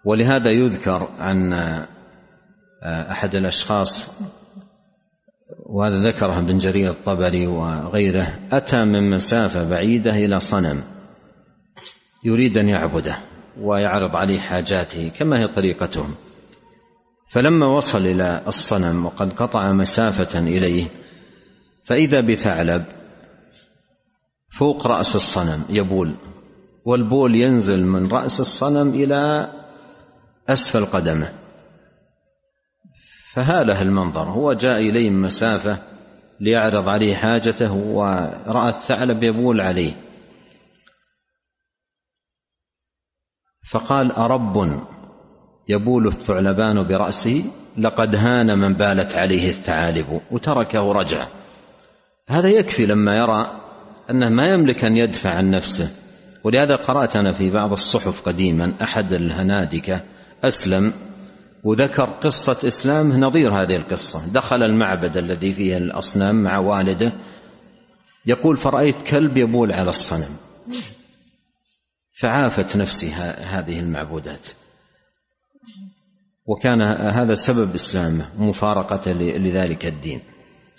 ولهذا يذكر عن أحد الأشخاص، وهذا ذكره ابن جرير الطبري وغيره، أتى من مسافة بعيدة إلى صنم يريد أن يعبده ويعرض عليه حاجاته كما هي طريقتهم، فلما وصل إلى الصنم وقد قطع مسافة إليه فإذا بثعلب فوق رأس الصنم يبول، والبول ينزل من رأس الصنم إلى أسفل قدمه، فهاله المنظر، هو جاء إليه من مسافة ليعرض عليه حاجته ورأى الثعلب يبول عليه، فقال: أرب يبول الثعلبان برأسه؟ لقد هان من بالت عليه الثعالب، وتركه رجع. هذا يكفي لما يرى أنه ما يملك أن يدفع عن نفسه. ولهذا قرأت أنا في بعض الصحف قديما أحد الهنادكة أسلم وذكر قصة إسلامه نظير هذه القصة. دخل المعبد الذي فيه الأصنام مع والده، يقول: فرأيت كلب يبول على الصنم، فعافت نفسي هذه المعبودات، وكان هذا سبب إسلامه مفارقة لذلك الدين.